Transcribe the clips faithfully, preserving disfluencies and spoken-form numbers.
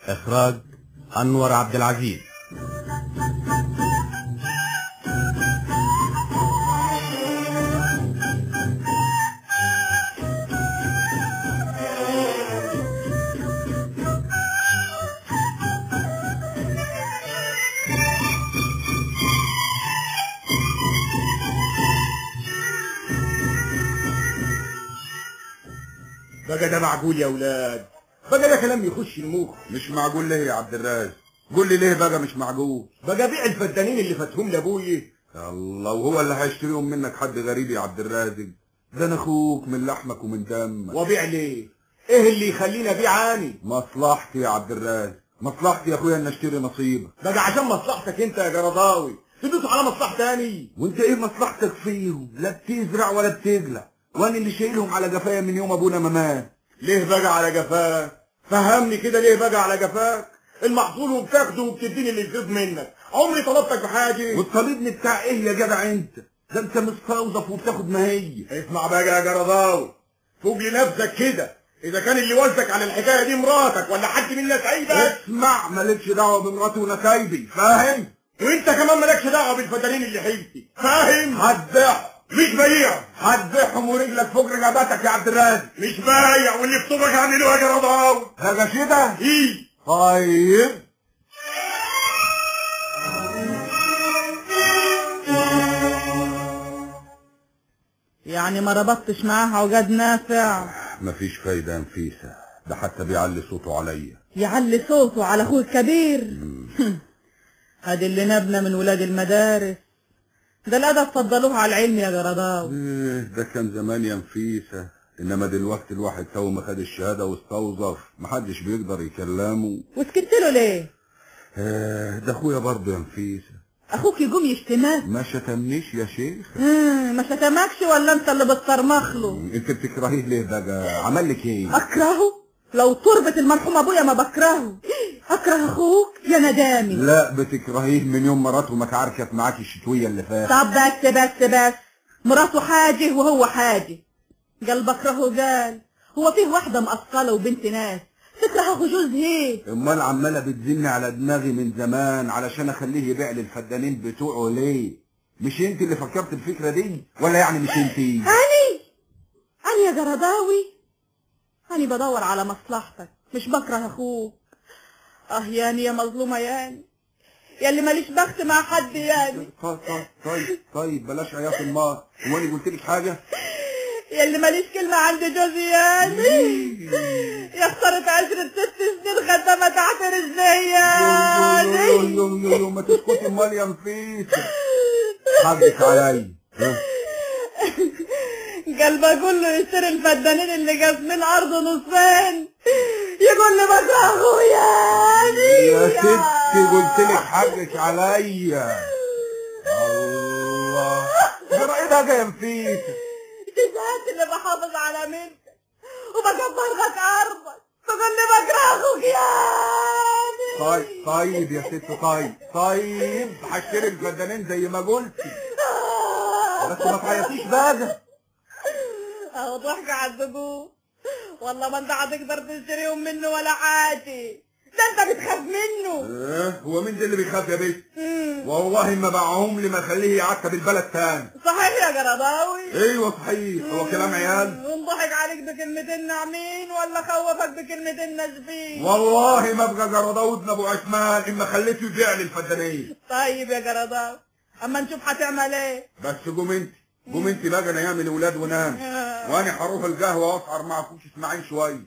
إخراج أنور عبد العزيز. بقى ده معقول يا ولاد؟ بقى ده كلام يخش المخ. مش معقول ليه يا عبد الرازق؟ قول لي ليه بقى مش معقول؟ بقى بيع الفدانين اللي فاتهم لابويا. الله، وهو اللي هيشتريهم منك حد غريب يا عبد الرازق؟ ده انا اخوك من لحمك ومن دمك. وبيع ليه؟ ايه اللي يخليني ابيع اني؟ مصلحتي يا عبد الرازق، مصلحتي يا اخويا ان اشتري نصيبك. بقى عشان مصلحتك انت يا جرضاوي تدوس على مصلحة تاني. وانت ايه مصلحتك فيهم؟ لا بتزرع ولا بتجلع، وانا اللي شايلهم على جفايا من يوم ابونا ما مات. ليه بقى على جفاك؟ فهمني كده، ليه بقى على جفاك؟ المحصول وبتاخده وبتديني اللي يفيض منك، عمري طلبتك بحاجه. وتطالبني بتاع ايه يا جدع انت؟ ده انت مستوظف وبتاخد ما هي. اسمع بقى يا جرضاوي، فوق لنفسك كده، اذا كان اللي وزك على الحكايه دي مراتك ولا حد من نسايبك. اسمع، مالكش دعوه بمراتي ونسايبي، فاهم؟ وانت كمان مالكش دعوه بالفدانين اللي حيلتي، فاهم؟ هتبيعهم. مش بايع. هتبيعهم ورجلك فوق رقبتك يا عبد الرازق. مش بايع، واللي في طوبك هعمله يا جرضاوي. هذا كده؟ ايه؟ طيب يعني ما ربطتش معاها عقاد نافع؟ مفيش فايدة يا نفيسة، ده حتى بيعلي صوته عليا. يعلي صوته على اخوه الكبير؟ هادي اللي نبنا من ولاد المدارس، ده الادب فضلوه على العلم يا جرضاوي. ايه ده كان زمان يا نفيسة، انما دلوقتي الواحد تو ما خد الشهادة واستوظف محدش بيقدر يكلمه. وسكت له ليه؟ ايه ده اخويا برضه يا نفيسة. اخوك يقوم يشتمك؟ ما شتمنيش يا شيخ. آه ما شتمكش ولا انت اللي بتصرمخ له؟ انت بتكرهيه ليه بقى؟ عمل لك ايه؟ اكرهه؟ لو تربة المرحوم ابويا ما بكرهه. اكره اخوك يا ندامي. لا بتكرهيه من يوم مراته ما اتعاركت معاك الشتويه اللي فاتت. طب بس بس بس مراته حاجه وهو حاجه. قال بكرهه، قال هو فيه واحده مقصله وبنت ناس تكره اخو جوز ايه؟ امال عماله بتزني على دماغي من زمان علشان اخليه يبيع لي الفدانين بتوعه ليه؟ مش انت اللي فكرت الفكره دي ولا يعني مش انت؟ اني اني يا جرضاوي، اني بدور على مصلحتك مش بكره اخوك. اه ياني يا مظلومه ياني، يا اللي ماليش بخت مع حد ياني. طيب طيب طيب طيب بلاش عياط النار، هو انا قلت لك حاجه؟ يا اللي ماليش كلمه عند جوزي ياني، يا خسرت عشرة ست سنين خدامه تحت رجلي ياني. يو يو يو يو ما تسكتي امال يا نفيسه، حقك عليا. قال بقول له يشتري الفدانين اللي قاسمين ارضه نصين، يقول لي بكره اخويا يا ستي قلت لك حقك عليا. الله جرى ايه ده يا نفيسه؟ جزات اللي بحافظ على منك وبكبر لك ارضك، تقول لي بكره اخوك ياني. طيب طيب يا ست، طيب طيب هشتري الفدانين زي ما قلتي، بس ما تعيطيش بقى. اهو ضحك على الزبون، والله ما انت هتقدر تشتريهم منه ولا حاجه، ده انت بتخاف منه. ايه هو مين ده اللي بيخاف يا بنت؟ والله ما باعهم لي ما اخليه يعتب البلد تاني. صحيح يا جرضاوي؟ ايوه صحيح، هو كلام عيال؟ ونضحك عليك بكلمتين ناعمين ولا خوفك بكلمتين ناشفين؟ والله ما ابقى جرضاوي ابن ابو عثمان اما خليته يبيع لي الفدانين. طيب يا جرضاوي اما نشوف هتعمل ايه. بس قوم انت قوم انت بقى، انا يعمل الاولاد ونام، وانا هروح القهوه واسهر مع اخوك اسماعيل شويه.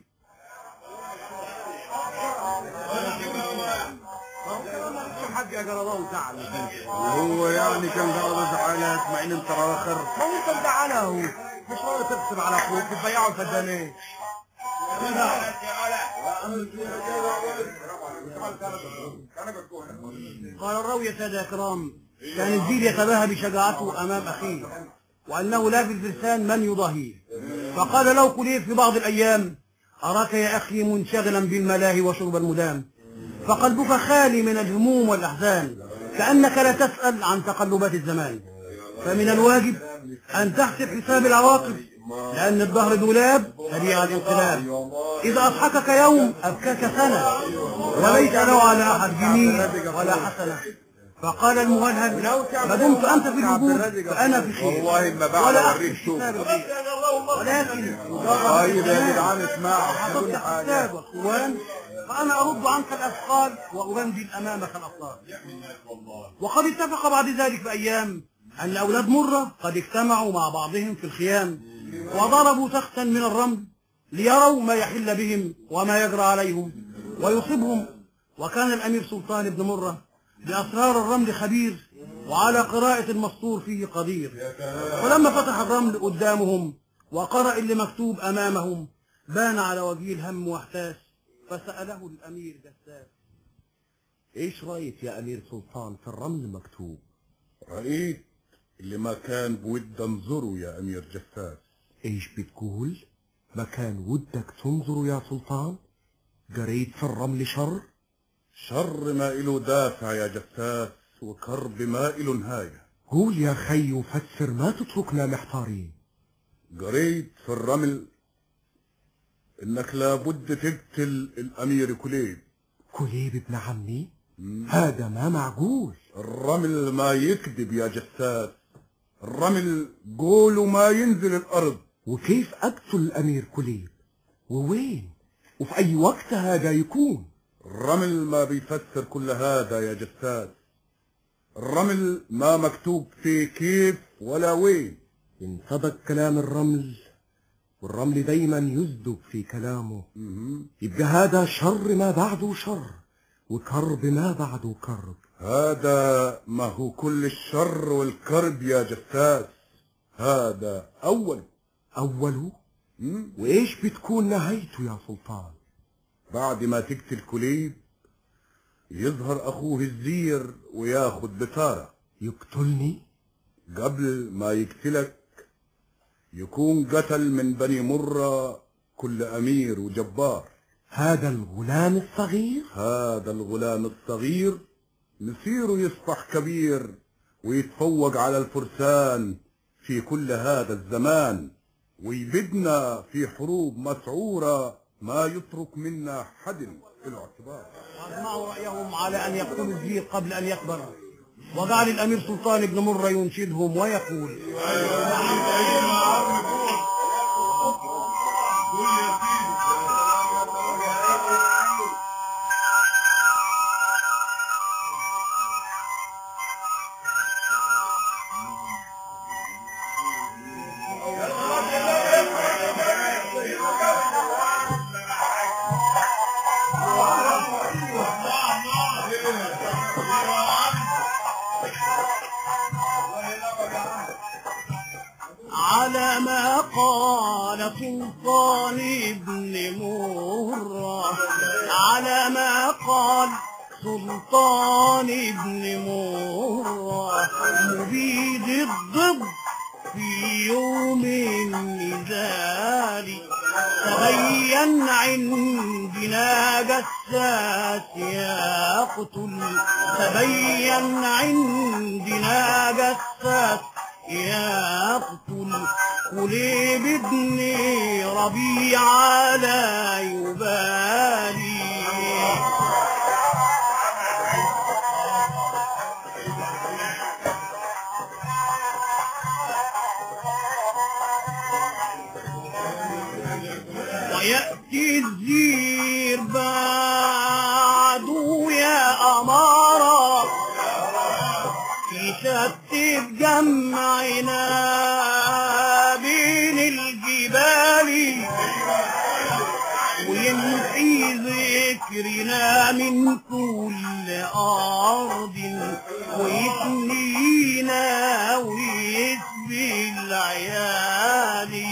حق يا جرضاوي زعل. هو يعني كان جرضاوي زعلان اسماعيل انت اخر؟ ما هو انت مزعلها اهو، مش راضي تغصب على اخوك تبيعوا الفدانين. قال الراوي يا سادة الكرام: كان الجيل يتباهى بشجاعته امام اخيه، وانه لا في الفرسان من يضاهيه، فقال له قليل في بعض الايام: اراك يا اخي منشغلا بالملاهي وشرب المدام، فقلبك خالي من الهموم والاحزان، كانك لا تسال عن تقلبات الزمان، فمن الواجب ان تحسب حساب العواقب لأن الدهر دولاب سريع الانقلاب، إذا أضحكك يوم أبكاك سنة، وليس له على أحد جميل ولا حسنة. فقال المهلهل: ما دمت أنت في الوجود فأنا في خير، والله ما بعد ولا اوريك أخفي شغل. حساب الغيب. ولكن طيب يا جدعان اسمعوا حسبت كل حاجه. الحساب والقوان فأنا أرد عنك الأثقال وأبندل أمامك الأبطال. وقد اتفق بعد ذلك بأيام أن أولاد مرة قد اجتمعوا مع بعضهم في الخيام وضربوا تختا من الرمل ليروا ما يحل بهم وما يجرى عليهم ويصيبهم. وكان الأمير سلطان بن مرة بأسرار الرمل خبير، وعلى قراءة المسطور فيه قدير. ولما فتح الرمل قدامهم وقرأ اللي مكتوب أمامهم بان على وجهه الهم واحتاس، فسأله الأمير جساس: ايش رايك يا امير سلطان في الرمل مكتوب؟ رأيت اللي ما كان بود انظره يا امير جساس. ايش بتقول؟ ما كان ودك تنظر يا سلطان؟ قريت في الرمل شر؟ شر ما إله دافع يا جساس، وكرب ما إله نهاية. قول يا خي وفسر، ما تتركنا محتارين. قريت في الرمل انك لابد تقتل الامير كليب. كليب ابن عمي؟ هذا ما معقول. الرمل ما يكذب يا جساس، الرمل قوله ما ينزل الارض. وكيف اقتل الامير كليب؟ ووين؟ وفي اي وقت هذا يكون؟ الرمل ما بيفسر كل هذا يا جساس، الرمل ما مكتوب فيه كيف ولا وين. إن صدق كلام الرمل، والرمل دايما يصدق في كلامه، يبقى هذا شر ما بعده شر، وكرب ما بعده كرب. هذا ما هو كل الشر والكرب يا جساس، هذا أول. أوله؟ وإيش بتكون نهايته يا سلطان؟ بعد ما تقتل كليب يظهر أخوه الزير وياخد بتارة. يقتلني؟ قبل ما يقتلك يكون قتل من بني مرة كل أمير وجبار. هذا الغلام الصغير؟ هذا الغلام الصغير مصيره يصبح كبير ويتفوق على الفرسان في كل هذا الزمان، ويبدنا في حروب مسعورة ما يترك منا حد له اعتبار. أجمعوا رأيهم على أن يقتلوا الزير قبل أن يكبر، وجعل الأمير سلطان بن مرة ينشدهم ويقول: على ما قال سلطان بن مرة، على ما قال سلطان بن مرة، مبيد الضب في يوم النزال، تبين عندنا جساس يقتل، تبين عندنا جساس يقتل، كليب بن ربيعة لا يبالي. ويأتي الزير بعده يا أمارة في شتت جمعنا بين الجبال، ويمحي ذكرنا من كل أرض، ويثنينا ويسبي العيال.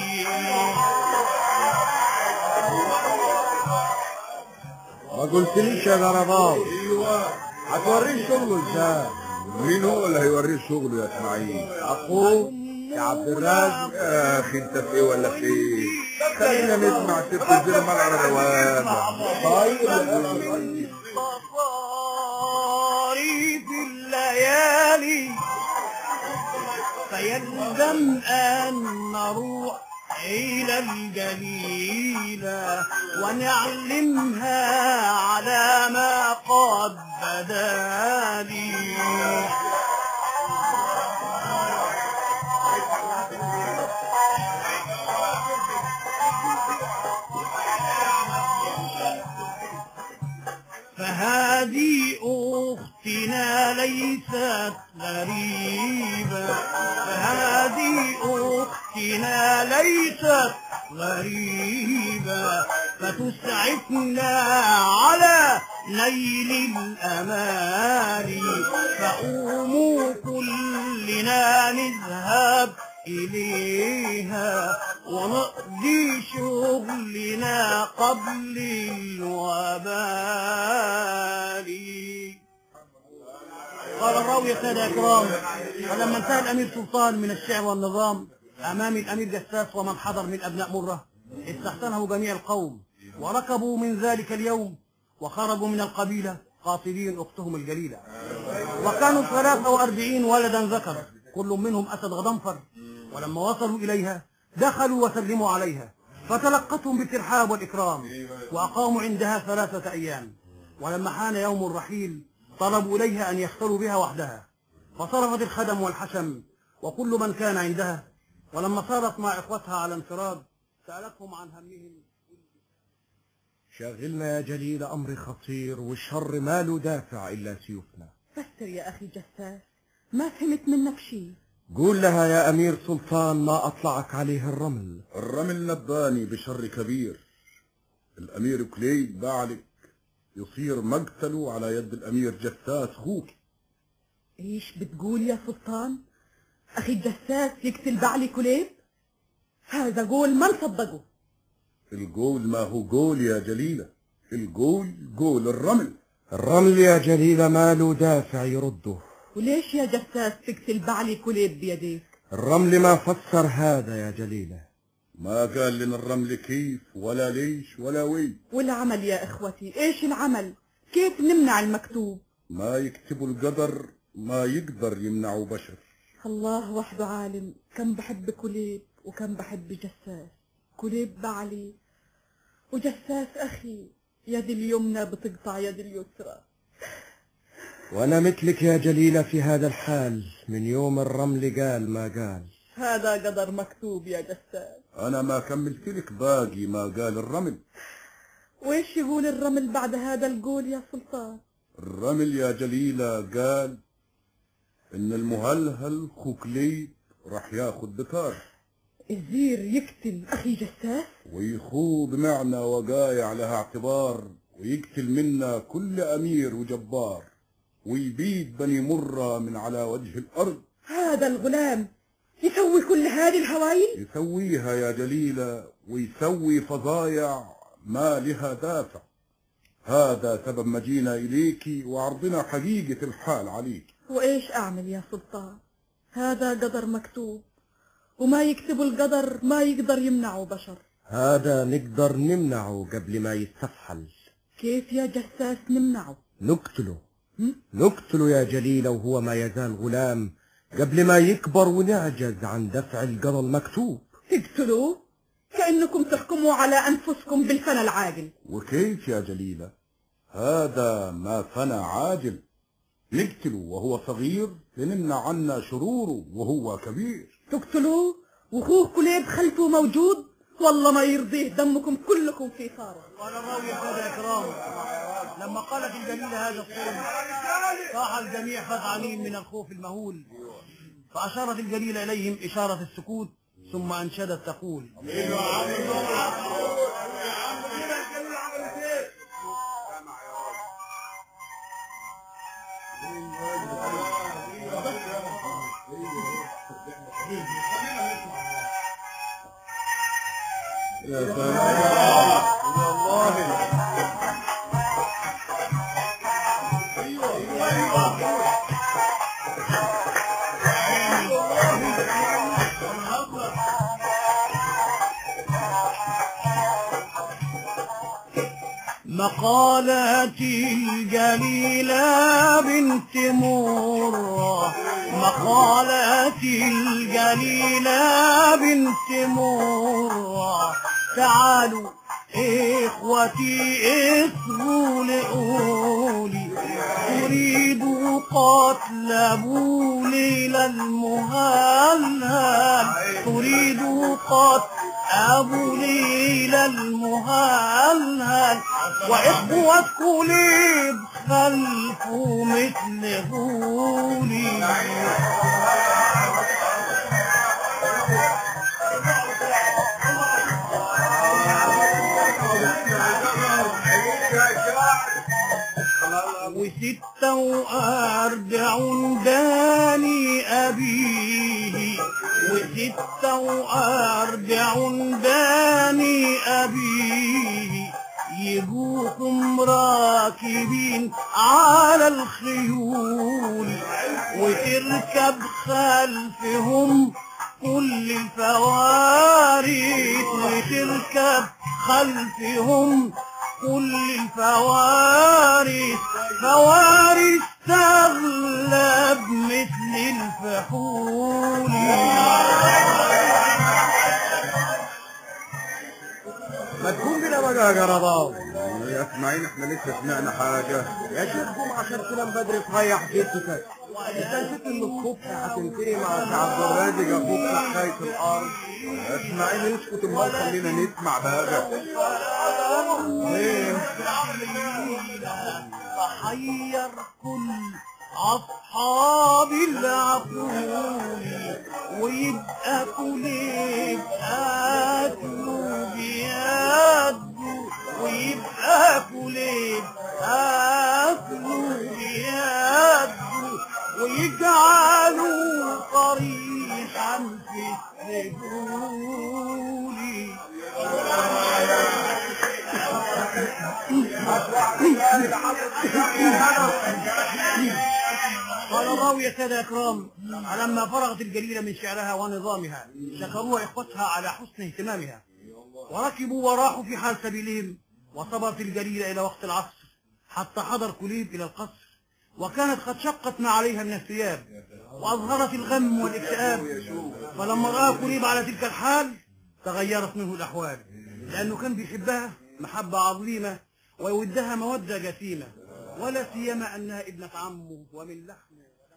ما قلتليش يا جرباوي هتوريه شغله ازاي؟ مين هو اللي هيوريه شغله يا اسماعيل؟ اخوه يا عبد الرازق. يا اخي انت في ايه ولا في ايه؟ خلينا نسمع ست الزر ملعب الروابع. طيب صفاري في الليالي، فيلزم أن نروح إلى الجليلة ونعلمها على ما قد بدا لي. فهذه أختنا ليست غريبة، فهذه أختنا ليست غريبة، فتسعفنا على نيل الأمال، فقوموا كلنا نذهب إليها ونقضي شغلنا قبل الوبال. قال الراوي سادة إكرام: فلما انتهى الأمير سلطان من الشعر والنظام أمام الأمير جساس ومن حضر من أبناء مرة، استحسنه جميع القوم وركبوا من ذلك اليوم وخرجوا من القبيلة قاصدين أختهم الجليلة، وكانوا ثلاثة وأربعين ولدا ذكر، كل منهم أسد غضنفر. ولما وصلوا إليها دخلوا وسلموا عليها، فتلقتهم بالترحاب والإكرام، وأقاموا عندها ثلاثة أيام. ولما حان يوم الرحيل طلبوا إليها أن يختلوا بها وحدها، فصرفت الخدم والحشم وكل من كان عندها. ولما صارت مع إخوتها على انفراد سألتهم عن همهم. شاغلنا يا جليل أمر خطير، والشر ما له دافع إلا سيوفنا. فسر يا أخي جساس، ما فهمت منك شيء. قول لها يا أمير سلطان ما أطلعك عليه الرمل. الرمل نباني بشر كبير. الأمير كليب بعلك يصير مقتله على يد الأمير جساس خوك. إيش بتقول يا سلطان؟ أخي جساس يقتل بعلي كليب؟ هذا قول ما نصدقه. القول ما هو قول يا جليلة، القول قول الرمل. الرمل يا جليلة ما له دافع يرده. وليش يا جساس تقتل بعلي كليب بيديك؟ الرمل ما فسر هذا يا جليلة. ما قال لنا الرمل كيف ولا ليش ولا وي. والعمل يا إخوتي، إيش العمل؟ كيف نمنع المكتوب؟ ما يكتبوا القدر ما يقدر يمنعوا بشر. الله وحده عالم كم بحب كليب وكم بحب جساس. كليب بعلي وجساس أخي، يد اليمنى بتقطع يد اليسرى. وأنا مثلك يا جليلة في هذا الحال من يوم الرمل قال ما قال. هذا قدر مكتوب يا جساس. أنا ما كملت لك باقي ما قال الرمل. وإيش يقول الرمل بعد هذا القول يا سلطان؟ الرمل يا جليلة قال إن المهلهل خوكليب راح ياخد بكار، الزير يقتل أخي جساس ويخوض معنا وقايع لها اعتبار، ويقتل منا كل أمير وجبار، ويبيد بني مرة من على وجه الأرض. هذا الغلام يسوي كل هذه الهوايل؟ يسويها يا جليلة، ويسوي فظايع ما لها دافع. هذا سبب مجينا إليك وعرضنا حقيقة الحال عليك. وإيش أعمل يا سلطان؟ هذا قدر مكتوب، وما يكتبوا القدر ما يقدر يمنعوا بشر. هذا نقدر نمنعه قبل ما يستفحل. كيف يا جساس نمنعه؟ نقتله. نقتله يا جليلة وهو ما يزال غلام قبل ما يكبر ونعجز عن دفع القضاء المكتوب. تقتلوه؟ كأنكم تحكموا على أنفسكم بالفنى العاجل. وكيف يا جليلة؟ هذا ما فنى عاجل. نقتله وهو صغير لنمنع عنا شروره وهو كبير. تقتلوه وأخوه كليب خلفه موجود؟ والله ما يرضيه دمكم كلكم في صاره. قال الراوي هذا إكرام: لما قالت الجليلة هذا الصوم صاح الجميع فزعانين من الخوف المهول، فأشارت الجليلة إليهم إشارة السكوت، ثم أنشدت تقول: يا سلام والله. مقالات الجليلة بنت مرة، مقالات الجليلة بنت مرة. تعالوا إخوتي اصغوا لقولي، أريد قتل أبو ليلى المهلهل، أريد قتل أبو ليلى المهلهل، وإخوة كليب خلفه مثل غولي. وستة وأربعون داني أبيه، وستة وأربعون داني أبيه، يجوكم راكبين على الخيول، وتركب خلفهم كل الفوارس، وتركب خلفهم كل الفوارس، فوارس تغلب مثل الفحول. ما تكون بنا بقى يا جرضاوي. يا اسماعيل احنا لسه سمعنا حاجة. يا شيخ قوم عشان تنام بدري تريح جدتك. انت نسيت ان الصبح هتنتهي مع سي عبد الرازق اخوك في حكاية الارض. يا اسماعيل اسكت امال خلينا نسمع بقى. ايه؟ فحير كل أصحاب العقول، ويبقى كليب أكله بيده، ويبقى كليب أكله بيده، ويجعلوا طريحا في السجون. قال راوي يا سادة إكرام: فلما فرغت الجليلة من شعرها ونظامها شكروها إخوتها على حسن اهتمامها، وركبوا وراحوا في حال سبيلهم، وصبرت الجليلة إلى وقت العصر حتى حضر كليب إلى القصر، وكانت قد شقت ما عليها من الثياب وأظهرت الغم والاكتئاب. فلما رأى كليب على تلك الحال تغيرت منه الأحوال، لأنه كان بيحبها محبة عظيمة ويودها مودة جسيمة، ولا سيما أنها ابنة عمه ومن لحمه.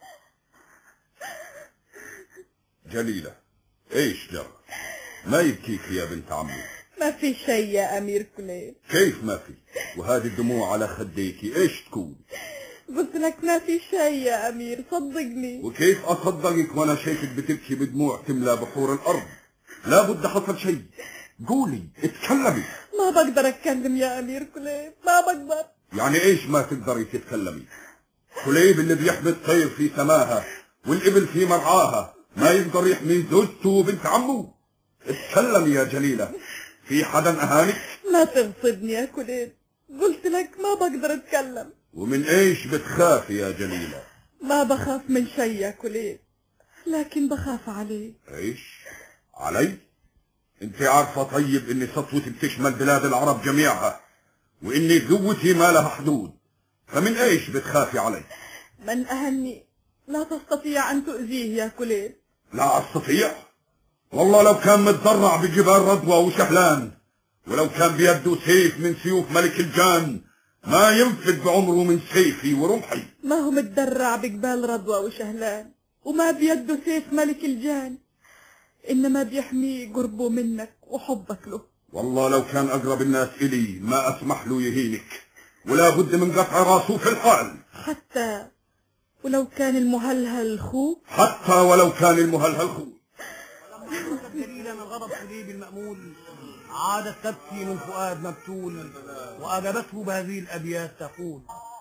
جليلة، ايش جرى؟ ما يبكيك يا بنت عمي؟ ما في شيء يا أمير كليب. كيف ما في؟ وهذه الدموع على خديكي ايش تكون؟ قلت لك ما في شيء يا أمير، صدقني. وكيف أصدقك وأنا شايفك بتبكي بدموع تملى بحور الأرض؟ لا بد حصل شيء، قولي اتكلمي. ما بقدر أتكلم يا أمير كليب، ما بقدر. يعني ايش ما تقدري تتكلمي؟ كليب اللي بيحمي الطير في سماها والإبل في مرعاها ما يقدر يحمي زوجته وبنت عمه؟ اتكلمي يا جليلة، في حدا أهانك؟ ما تغصبني يا كليب، قلت لك ما بقدر أتكلم. ومن ايش بتخافي يا جليلة؟ ما بخاف من شيء يا كليب، لكن بخاف عليك. ايش؟ علي؟ انت عارفة طيب اني سطوتي بتشمل بلاد العرب جميعها، واني قوتي ما لها حدود، فمن ايش بتخافي علي؟ من أهني لا تستطيع أن تؤذيه يا كليب. لا استطيع؟ والله لو كان متضرع بجبال رضوى وشهلان، ولو كان بيده سيف من سيوف ملك الجان، ما ينفد بعمره من سيفي ورمحي. ما هو متدرع بجبال رضوى وشهلان، وما بيده سيف ملك الجان، إنما بيحمي قربه منك وحبك له. والله لو كان أقرب الناس إلي ما أسمح له يهينك، ولا بد من قطع راسه في الحال. حتى ولو كان المهلهل خوك؟ حتى ولو كان المهلهل خوك. ولما خرجت جليلة من غضب كليب المأمول عادت تبكي من فؤاد مبتول، وأجابته بهذه الأبيات تقول: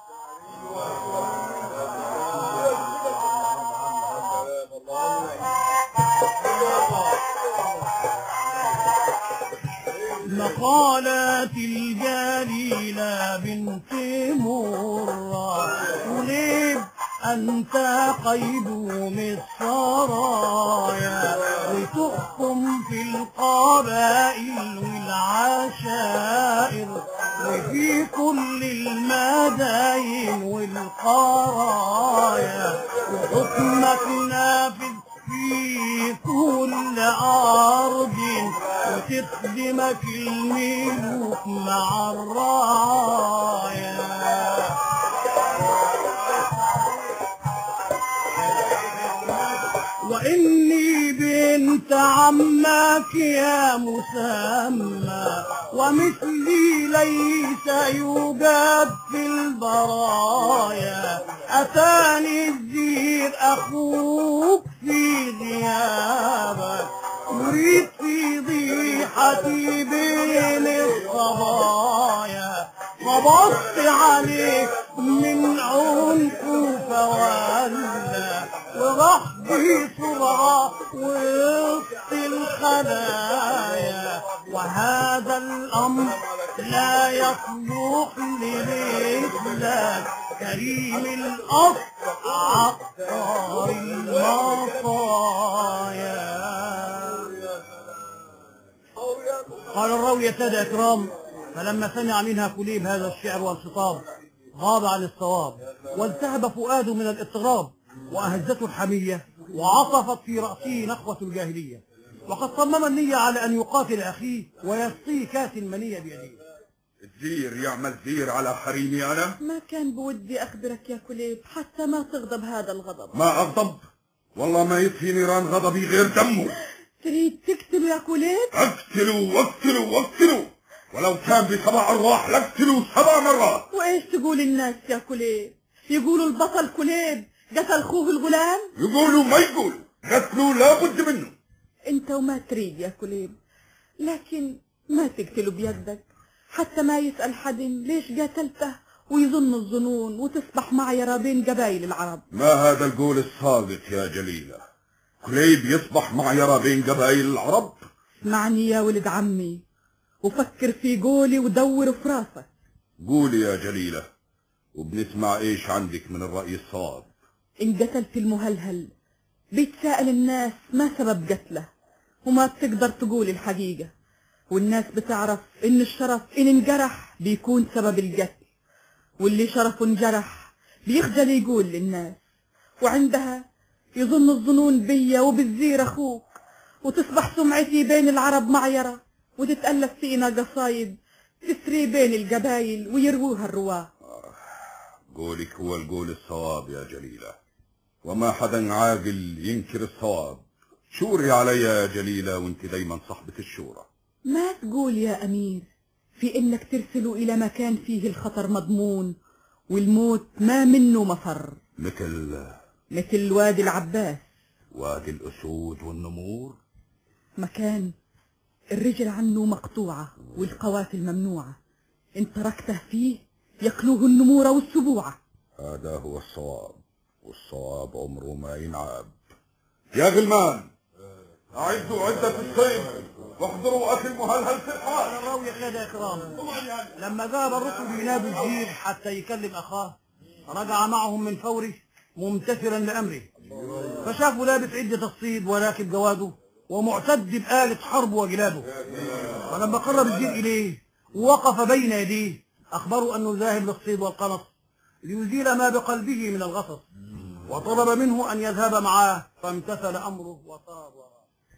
مقالات الجليلة بنت مرة، كليب أنت قيد من السرايا، وتحكم في القبائل والعشائر، وفي في كل المداين والقرايا، وحكمك نافذ في كل أرض، وتخدمك الملوك مع الرايا. وإني بنت عمك يا مسمى، ومثلي ليس يوجد في البرايا. أتاني الزير أخوك في غيابك، يريد في ضيحتي بين الصبايا. قبضت عليك من عنقه فولى، وراح بسرعة وسط الخلايا. وهذا الأمر لا يصلح لمثلك، كريم الأصل عطار المصايا. قال الراوي: يا سادة إكرام، فلما سمع منها كليب هذا الشعر والخطاب غاب عن الصواب، والتهب فؤاده من الاضطراب، وأهزته الحمية، وعصفت في رأسه نخوة الجاهلية. وقد صمم النية على أن يقاتل أخيه ويسقيه كاس المنية بيديه. الزير يعمل زير على حريمي أنا؟ ما كان بودي أخبرك يا كليب حتى ما تغضب هذا الغضب. ما أغضب، والله ما يطفي نيران غضبي غير دمه. تريد تقتله يا كليب؟ اقتلوا واقتلوا واقتلوا، ولو كان بسبع أرواح لاقتلوا سبع مرات. وإيش تقول الناس يا كليب؟ يقولوا البطل كليب قتل خوه الغلام؟ يقولوا ما يقولوا، قتلوا لابد منه. انت وما تريد يا كليب، لكن ما تقتله بيدك حتى ما يسأل حد ليش قتلته ويظن الظنون وتصبح معيرة بين قبائل العرب. ما هذا القول الصادق يا جليلة؟ كليب يصبح معيرة بين قبائل العرب؟ اسمعني يا ولد عمي وفكر في قولي ودور في راسك. قولي يا جليلة وبنسمع ايش عندك من الرأي الصواب. ان قتلت المهلهل بيتساءل الناس ما سبب قتله، وما بتقدر تقول الحقيقة، والناس بتعرف ان الشرف ان انجرح بيكون سبب القتل، واللي شرفه انجرح بيخجل يقول للناس، وعندها يظن الظنون بيا وبالزير اخوك، وتصبح سمعتي بين العرب معيرة، وتتألف فينا قصايد تسري بين القبايل ويروها الرواه. قولك هو القول الصواب يا جليلة، وما حدا عاقل ينكر الصواب. شوري علي يا جليلة وانت دايما صاحبة الشورى. ما تقول يا أمير في إنك ترسلوا إلى مكان فيه الخطر مضمون والموت ما منه مفر، مثل مثل وادي العباس، وادي الأسود والنمور، مكان الرجل عنه مقطوعة والقوافل ممنوعة، إن تركته فيه يقلوه النمور والسبوعة. هذا هو الصواب، والصواب عمره ما ينعاب. يا غلمان أعدوا عدة الصيد واحضروا أخي المهلهل في الحال. الراوي يا سادة إكرام، لما ذهب الرسل بناب الزير حتى يكلم أخاه رجع معهم من فوره ممتثلا لأمره، فشافوا لابس عدة الصيد وراكب جواده ومعتد بآلة حرب وجلاده. فلما قرب الزير إليه ووقف بين يديه أخبروا أنه ذاهب للصيد والقنص ليزيل ما بقلبه من الغصص، وطلب منه أن يذهب معاه، فامتثل أمره وصار وراه.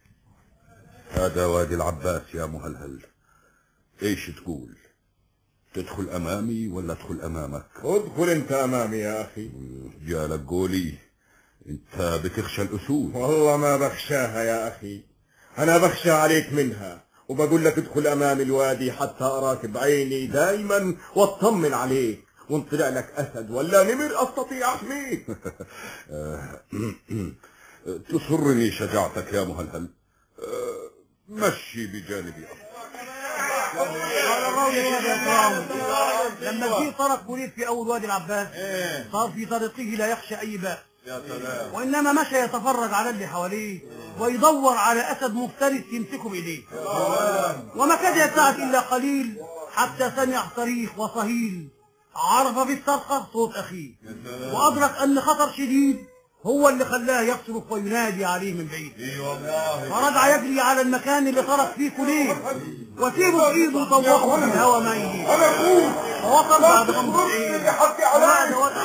هذا وادي العباس يا مهلهل، ايش تقول؟ تدخل امامي ولا ادخل امامك؟ ادخل انت امامي يا اخي. جالك قولي انت بتخشى الاسود. والله ما بخشاها يا اخي، انا بخشى عليك منها، وبقول لك ادخل امام الوادي حتى اراك بعيني دايما واطمن عليك، وان طلع لك اسد ولا نمر استطيع احميك. تسرني شجاعتك يا مهلهل، مشي بجانبي. قال الراوي يا إكرام، لما الزير طرق مريد في أول وادي العباس صار في طريقه لا يخشى أي بأس، وإنما مشى يتفرج على اللي حواليه ويدور على أسد مفترس يمسكه بإيديه، وما كاد يبتعد إلا قليل حتى سمع صريخ وصهيل، عرف في الصرخة صوت أخيه، وأدرك أن خطر شديد هو اللي خلاه يصرخ وينادي عليه من بعيد. اي والله. فرجع يجري على المكان اللي ترك فيه كليه وسيبه بايده وطوقه في الهواء ما يجيش. انا اخوك. فوصل بعد غمض العين اللي حكي عليا. وسمع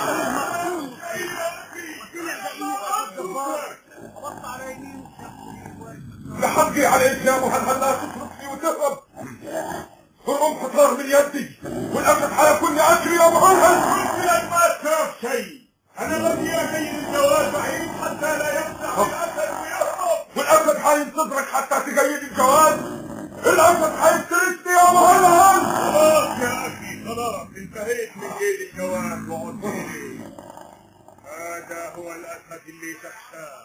دقيقة الجبار وبص على يمينه لحقي عليك يا مهند لا تتركني وتهرب. الرمح طار من يدي والاسد حياكلني اجري يا مهند. ما تخاف شيء، انا بدي اجيب الجواد بعيد حتى لا يفتح الاسد ويهرب. والاسد حينتظرك حتى تجيد الجواد. الاسد حيفترسني يا مهند. خلاص يا اخي خلاص انتهيت من جيد الجواد وقلت لي هذا هو الاسد اللي تخشاه.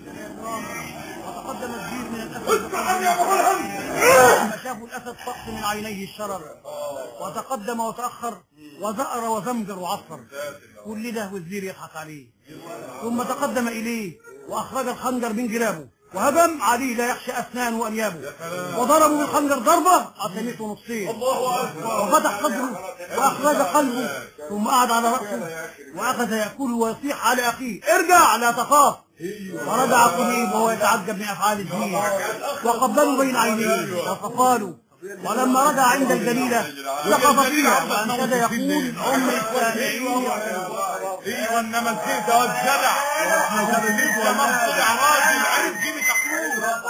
وتقدم الزير من الاسد اسمع يا مهند. لما شافوا الاسد طق من عينيه الشرر وتقدم وتاخر وزأر وزمجر وعصر. كل ده والزير يضحك عليه. ثم تقدم اليه واخرج الخنجر من جلابه وهجم عليه لا يخشى اسنانه وانيابه وضربه بالخنجر ضربه قسمته نصين وفتح صدره واخرج قلبه ثم قعد على راسه واخذ ياكل ويصيح على اخيه ارجع لا تخاف. فرجع قليب وهو يتعجب من افعال الزير وقبله بين عينيه وصفاله. ولما رجع عند الجليله سقط فيها وانشد يقول ام السائلين ايوه انما الكيد ده والجدع. لسه ما طلع راجل عرف قيمه اخوه.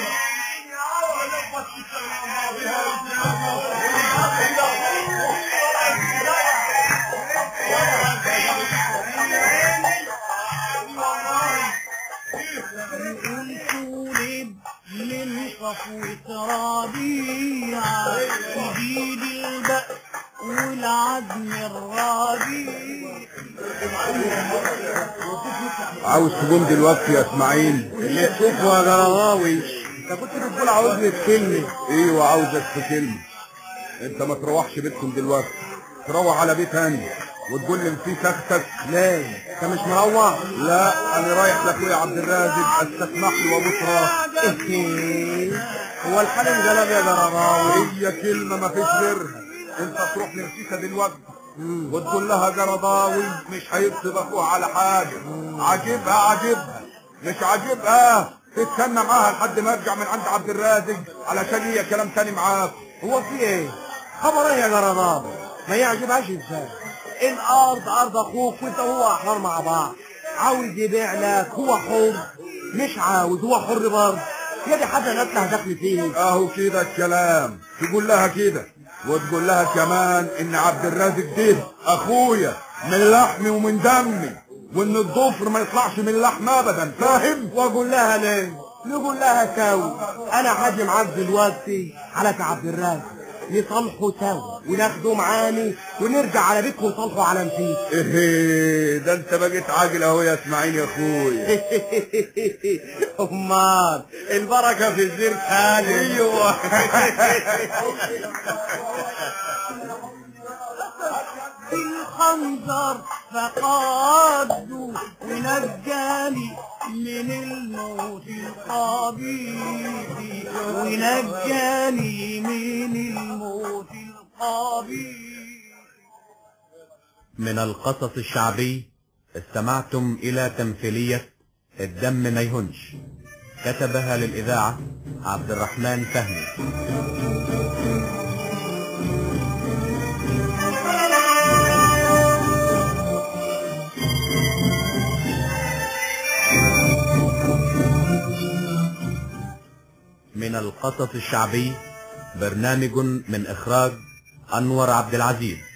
من صفو ربيع يجيد البأس والعزم الربيع. عاوز تقوم دلوقتي يا اسماعيل؟ اللي تشوفه يا جرغاوي انت كنت بتقول عاوزني في كلمه. ايوه عاوزك في كلمه. انت ما تروحش بيتكم دلوقتي، تروح على بيت هاني وتقول لي نسيت اختك. ليه انت مش مروح؟ لا انا رايح لاخويا عبد الرازق استسمح له وابوس راسه. هو الحال انقلب يا جرغاوي. هي كلمه ما فيش غيرها. انت تروح لنسيتها دلوقتي وتقول لها جرضاوي مش هيكتب اخوها على حاجه. عاجبها عاجبها مش عاجبها تتسنى معاها لحد ما ارجع من عند عبد الرازق علشان هي كلام تاني معاك. هو في ايه؟ خبر ايه يا جرغاوي؟ ما يعجبهاش ازاي؟ الارض ارض اخوك وانت وهو احرار مع بعض. عاوز يبيع لك هو حر، مش عاوز هو حر برضه. يا دي حاجه ناس لها دخل فيه. اهو كده الكلام. تقول لها كده وتقول لها كمان ان عبد الرازق ده اخويا من لحمي ومن دمي وان الضفر ما يطلعش من اللحم ابدا. فاهم؟ واقول لها ليه؟ نقول لها ساوي. انا هاجي معاك دلوقتي على عبد الرازق نصالحه سوا وناخده معاني ونرجع على بيتكم نصالحه على نفيس. ايه ده انت بقيت عاجل اهو يا اسماعيل يا اخويا. امال البركه في الزير خالد. ايوه. الخنجر فقاده ونجاني من الموت القبيح ونجاني من الموت القبيح. من القصص الشعبي استمعتم إلى تمثيلية الدم ما يهونش، كتبها للإذاعة عبد الرحمن فهمي. من القصص الشعبي برنامج من إخراج أنور عبد العزيز.